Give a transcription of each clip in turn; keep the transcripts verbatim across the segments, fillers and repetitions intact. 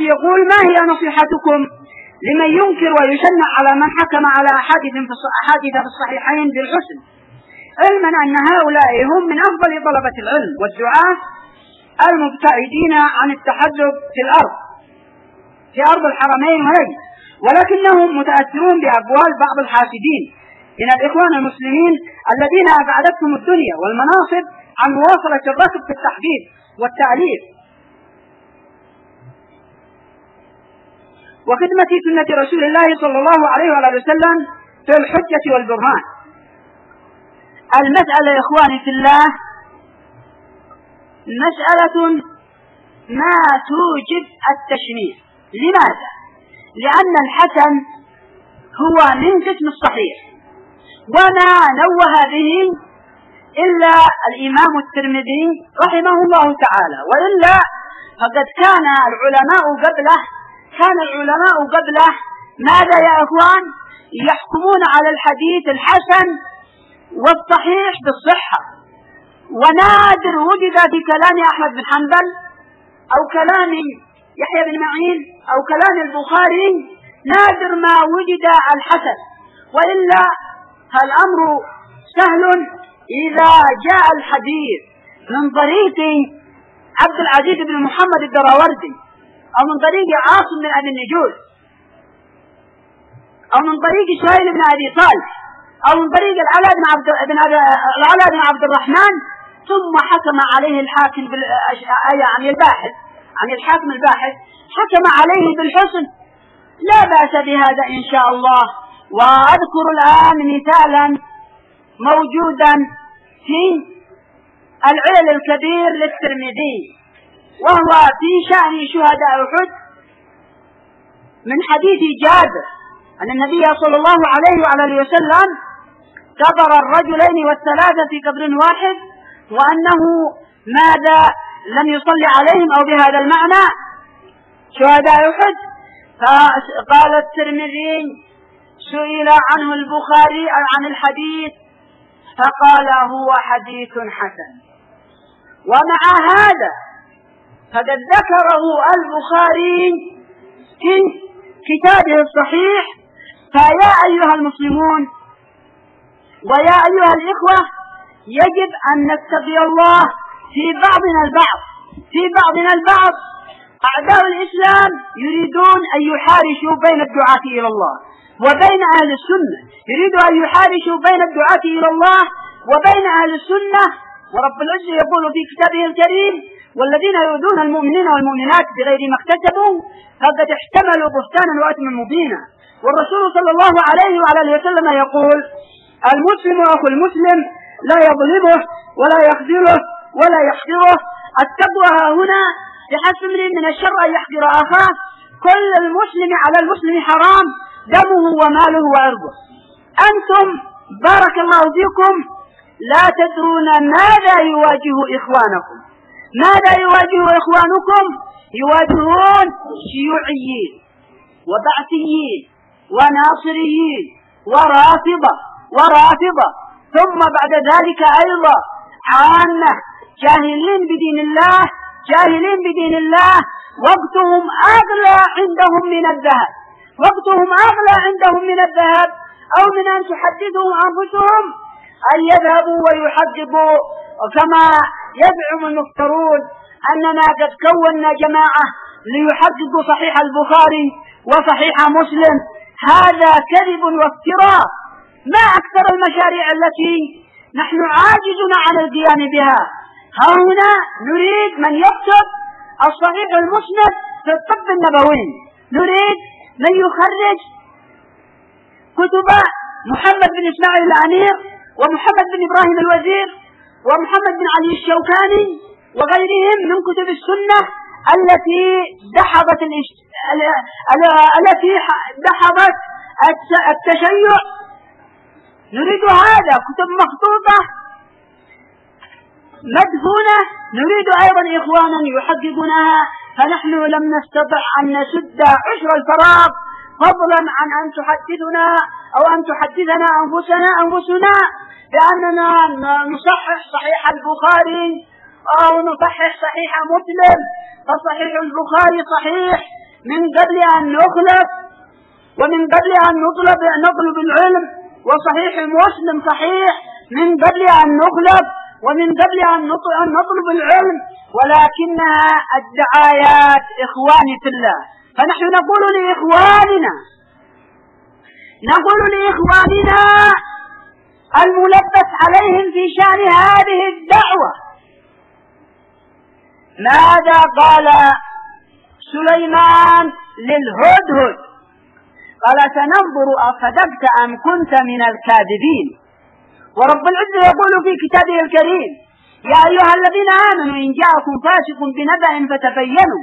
يقول: ما هي نصيحتكم لمن ينكر ويشنع على من حكم على أحاديث في الصحيحين بالحسن، علما أن هؤلاء هم من أفضل طلبة العلم والدعاة المبتعدين عن التحزب في الأرض في أرض الحرمين ونجد، ولكنهم متأثرون بأقوال بعض الحاسدين من الإخوان المسلمين الذين أبعدتهم الدنيا والمناصب عن مواصلة الركب في التحديث والتأليف وخدمة سنة رسول الله صلى الله عليه وآله وسلم في الحجة والبرهان. المسألة يا إخواني في الله مسألة ما توجب التشنيع. لماذا؟ لأن الحسن هو من قسم الصحيح، وما نوه به إلا الإمام الترمذي رحمه الله تعالى، وإلا فقد كان العلماء قبله كان العلماء قبله ماذا يا إخوان؟ يحكمون على الحديث الحسن والصحيح بالصحة، ونادر وجد في كلام أحمد بن حنبل أو كلام يحيى بن معين أو كلام البخاري نادر ما وجد الحسن، وإلا الأمر سهل إذا جاء الحديث من طريق عبد العزيز بن محمد الدراوردي أو من طريق عاصم بن أبي النجود أو من طريق سهيل بن أبي صالح أو من طريق العلاء بن عبد بن العلاء بن عبد الرحمن، ثم حكم عليه الحاكم بال... يعني الباحث عن الحاكم الباحث حكم عليه بالحسن، لا بأس بهذا إن شاء الله. وأذكر الآن مثالا موجودا في العلل الكبير للترمذي، وهو في شأن شهداء أحد من حديث جابر أن النبي صلى الله عليه وآله وسلم قبر الرجلين والثلاثة في قبر واحد، وأنه ماذا لم يصلي عليهم أو بهذا المعنى شهداء أحد. فقال الترمذي: سئل عنه البخاري عن الحديث فقال: هو حديث حسن. ومع هذا فقد ذكره البخاري في كتابه الصحيح. فيا أيها المسلمون ويا أيها الإخوة، يجب أن نتقي الله في بعضنا البعض في بعضنا البعض أعداء الإسلام يريدون أن يحارشوا بين الدعاة إلى الله وبين أهل السنة، يريدوا أن يحارشوا بين الدعاة إلى الله وبين أهل السنة. ورب العزة يقول في كتابه الكريم: والذين يؤذون المؤمنين والمؤمنات بغير ما اكتسبوا فقد احتملوا بهتانا وإثما مبينا. والرسول صلى الله عليه وآله وسلم يقول: المسلم أخو المسلم لا يظلمه ولا يخذله ولا يحقره. التقوى هنا بحسب من الشر أن يحقر أخاه. كل المسلم على المسلم حرام دمه وماله وعرضه. أنتم بارك الله فيكم لا تدرون ماذا يواجه إخوانكم. ماذا يواجه إخوانكم؟ يواجهون شيوعيين وبعثيين وناصريين ورافضة ورافضة ثم بعد ذلك أيضا عامة جاهلين بدين الله جاهلين بدين الله وقتهم أغلى عندهم من الذهب وقتهم أغلى عندهم من الذهب أو من أن تحدثهم أنفسهم أن يذهبوا ويحققوا كما يزعم المفترون أننا قد كونا جماعة ليحققوا صحيح البخاري وصحيح مسلم. هذا كذب وافتراء. ما أكثر المشاريع التي نحن عاجزون عن القيام بها. ها هنا نريد من يكتب الصحيح المسند في الطب النبوي، نريد من يخرج كتب محمد بن إسماعيل الأمير ومحمد بن إبراهيم الوزير ومحمد بن علي الشوكاني وغيرهم من كتب السنة التي دحضت التي دحضت التشيع. نريد هذا كتب مخطوطة مدفونة، نريد أيضا إخوانا يحققونها. فنحن لم نستطع أن نسد عشر الفراغ فضلا عن أن تحدثنا أو أن تحدثنا أنفسنا أنفسنا بأننا نصحح صحيح البخاري أو نصحح صحيح مسلم. فصحيح البخاري صحيح من قبل أن نخلق ومن قبل أن نطلب نطلب العلم، وصحيح مسلم صحيح من قبل أن نخلق ومن قبل أن نطلب العلم، ولكنها الدعايات إخواني في الله. فنحن نقول لإخواننا نقول لإخواننا الملبس عليهم في شأن هذه الدعوة. ماذا قال سليمان للهدهد؟ قال سننظر أصدقت أم كنت من الكاذبين. ورب العزة يقول في كتابه الكريم: يا أيها الذين آمنوا إن جاءكم فاسق بنبأ فتبينوا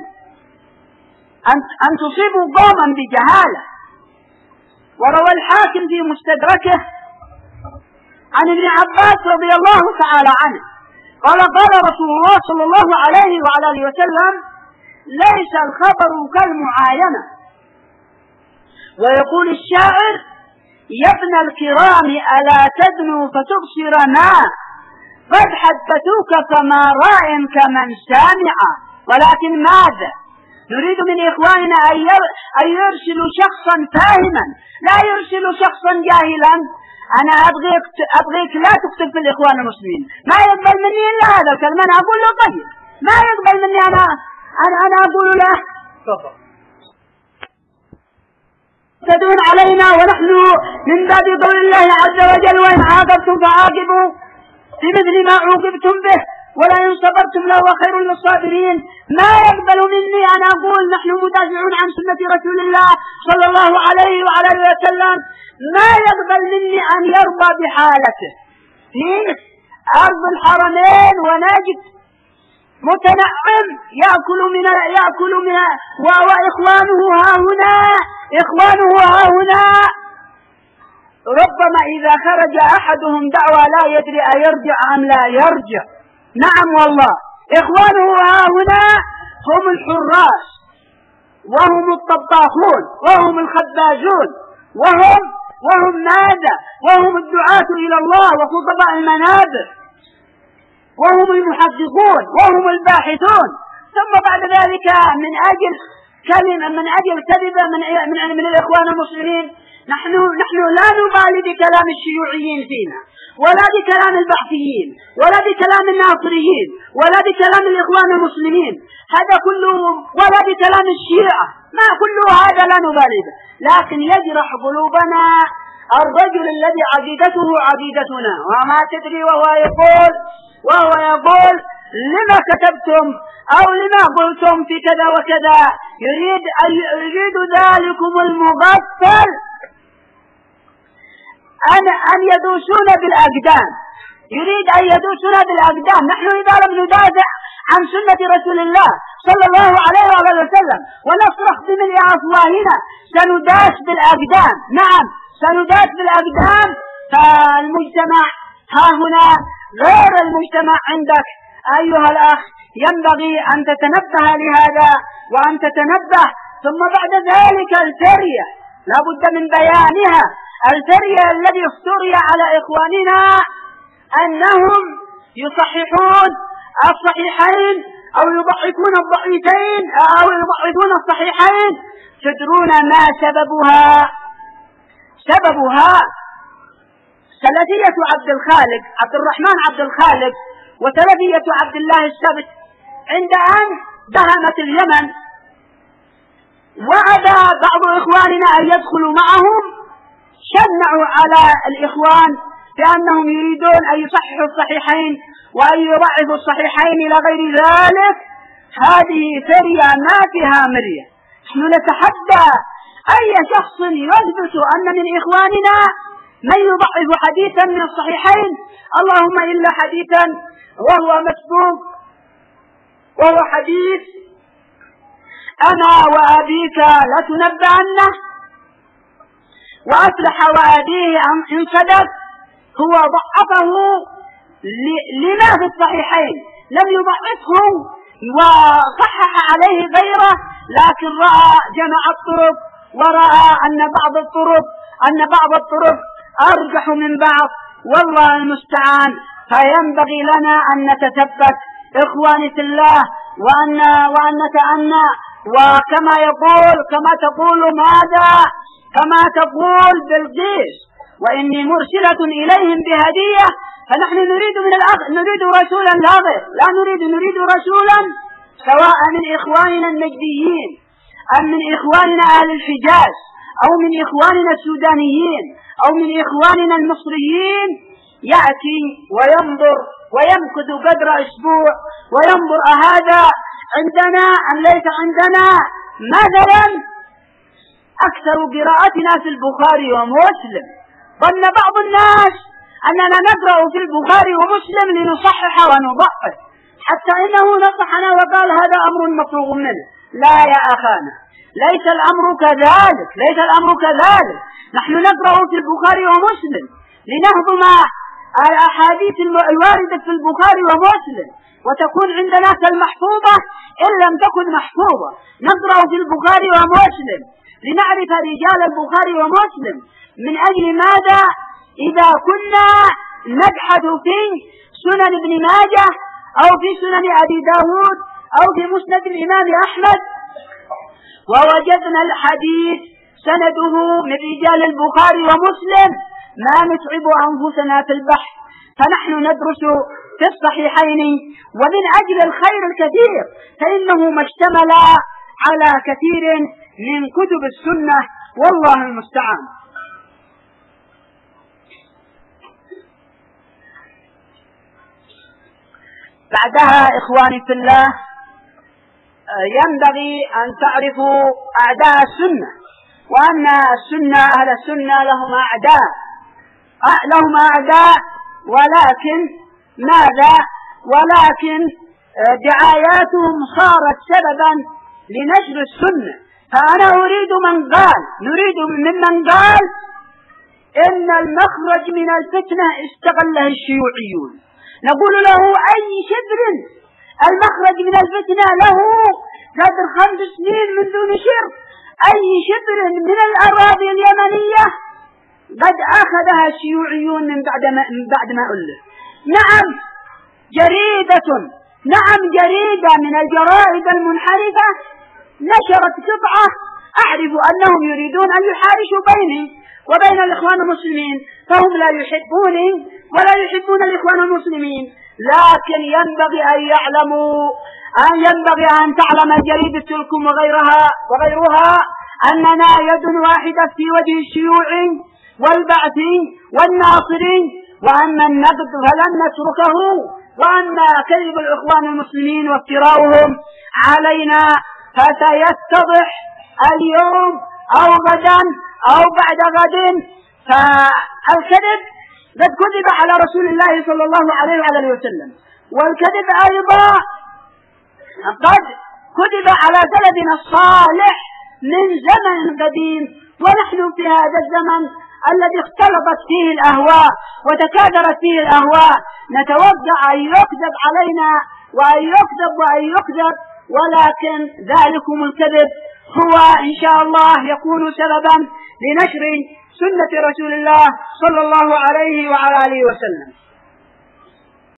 أن تصيبوا قوما بجهالة. وروى الحاكم في مستدركه عن ابن عباس رضي الله تعالى عنه قال: قال رسول الله صلى الله عليه وعلى آله وسلم: ليس الخبر كالمعاينة. ويقول الشاعر: يا ابن الكرام ألا تدنوا فتبصر ما قد حدثوك فما راء كمن سامع. ولكن ماذا نريد من إخواننا أن يرسلوا شخصا فاهما، لا يرسلوا شخصا جاهلا. أنا أبغيك أبغيك لا تكتب في الإخوان المسلمين، ما يقبل مني إلا هذا الكلام. أنا أقول له طيب، ما يقبل مني أنا أنا أنا أقول له تدون علينا، ونحن من باب قول الله عز وجل: وإن عاقبتم فعاقبوا بمثل ما عوقبتم به ولئن صبرتم لهو خير للصابرين. ما يقبل مني أن أقول نحن مدافعون عن سنة رسول الله صلى الله عليه وعلى آله وسلم. ما يقبل مني أن يرضى بحالته في أرض الحرمين ونجد متنعم يأكل من يأكل من وإخوانه ها هنا إخوانه ها هنا. ربما إذا خرج أحدهم دعوة لا يدري أيرجع أم لا يرجع. نعم والله، إخوانه ها هنا هم الحراس وهم الطباخون وهم الخبازون وهم وهم ماذا؟ وهم الدعاة إلى الله وخطباء المنابر وهم المحققون وهم الباحثون. ثم بعد ذلك من أجل كلمة من أجل كذبة من من من الإخوان المسلمين نحن نحن لا نبالي بكلام الشيوعيين فينا، ولا بكلام البعثيين، ولا بكلام الناصريين، ولا بكلام الإخوان المسلمين، هذا كله، ولا بكلام الشيعة، ما كل هذا لا نبالي به. لكن يجرح قلوبنا الرجل الذي عقيدته عقيدتنا وما تدري، وهو يقول وهو يقول لما كتبتم أو لما قلتم في كذا وكذا. يريد يريد ذلكم المغفل أن أن يدوسون بالأقدام، يريد أن يدوسون بالأقدام. نحن إذا لم ندافع عن سنة رسول الله صلى الله عليه وسلم ونصرخ بملء أفواهنا سنداس بالأقدام. نعم سنداس بالأقدام. فالمجتمع ها هنا غير المجتمع عندك أيها الأخ، ينبغي أن تتنبه لهذا وأن تتنبه. ثم بعد ذلك الفرية لا بد من بيانها. الفرية الذي افتري على إخواننا أنهم يصححون الصحيحين أو يضعفون الضعيفين أو يضعفون الصحيحين. تدرون ما سببها؟ سببها سلفية عبد الخالق عبد الرحمن عبد الخالق وسلفية عبد الله السبت. عند أن دهمت اليمن وعد بعض إخواننا أن يدخلوا معهم، شنعوا على الإخوان بأنهم يريدون أن يصححوا الصحيحين وأن يضعفوا الصحيحين إلى غير ذلك. هذه فرية ما فيها مرية. نحن نتحدى أي شخص يثبت أن من إخواننا من يضعف حديثا من الصحيحين، اللهم إلا حديثا وهو مسبوق، وهو حديث أنا وأبيك لتنبأنه وأفلح وأبيه إن صدق. هو ضعفه لما في الصحيحين، لم يضعفه وصحح عليه غيره، لكن رأى جمع الطرق ورأى أن بعض الطرق أن بعض الطرق أرجح من بعض، والله المستعان. فينبغي لنا أن نتثبت إخواني في الله، وأن وأن نتأنى وكما يقول كما تقول ماذا كما تقول بلقيس وإني مرسلة إليهم بهدية، فنحن نريد من الأخ نريد رسولا لا غير، لا نريد نريد رسولا سواء من إخواننا النجديين أم من إخواننا أهل الحجاز أو من إخواننا السودانيين أو من إخواننا المصريين، يأتي وينظر ويمكث قدر أسبوع وينظر أهذا عندنا أم ليس عندنا. مثلا أكثر قراءتنا في البخاري ومسلم، ظن بعض الناس أننا نقرأ في البخاري ومسلم لنصحح ونضعف، حتى إنه نصحنا وقال هذا أمر مفروغ منه. لا يا أخانا، ليس الأمر كذلك، ليس الأمر كذلك. نحن نقرأ في البخاري ومسلم لنهضم الأحاديث الواردة في البخاري ومسلم وتكون عندنا كالمحفوظة إن لم تكن محفوظة. نقرأ في البخاري ومسلم لنعرف رجال البخاري ومسلم. من أجل ماذا؟ إذا كنا نبحث في سنن ابن ماجه أو في سنن أبي داود أو في مسند الإمام أحمد ووجدنا الحديث سنده من رجال البخاري ومسلم، ما نتعب أنفسنا في البحث، فنحن ندرس في الصحيحين ومن أجل الخير الكثير، فإنه ما اشتمل على كثير من كتب السنة، والله المستعان. بعدها إخواني في الله، ينبغي أن تعرفوا أعداء السنة، وأن السنة أهل السنة لهم أعداء لهم أعداء ولكن ماذا؟ ولكن دعاياتهم صارت سببا لنشر السنة. فأنا أريد من قال نريد ممن قال إن المخرج من الفتنة استغله الشيوعيون، نقول له أي شبر المخرج من الفتنة له قدر خمس سنين من دون شر، أي شبر من الأراضي اليمنية قد أخذها الشيوعيون من بعد ما من بعد ما أله. نعم جريدة نعم جريدة من الجرائد المنحرفة نشرت قطعة أعرف أنهم يريدون أن يحارشوا بيني وبين الإخوان المسلمين، فهم لا يحبوني ولا يحبون الإخوان المسلمين، لكن ينبغي أن يعلموا أن ينبغي أن تعلم جريدة تلكم وغيرها وغيرها أننا يد واحدة في وجه الشيوعي والبعثي والناصري، وأما النقد فلن نتركه، وأما كذب الإخوان المسلمين وافتراؤهم علينا فسيتضح اليوم أو غدا أو بعد غد. فالكذب قد كذب على رسول الله صلى الله عليه وآله وسلم، والكذب أيضا قد كذب على سلفنا الصالح من زمن قديم، ونحن في هذا الزمن الذي اختلطت فيه الأهواء وتكاثرت فيه الأهواء نتوقع أن يكذب علينا وأن يكذب وأن يكذب، ولكن ذلكم الكذب هو إن شاء الله يكون سببا لنشر سنة رسول الله صلى الله عليه وعلى آله وسلم.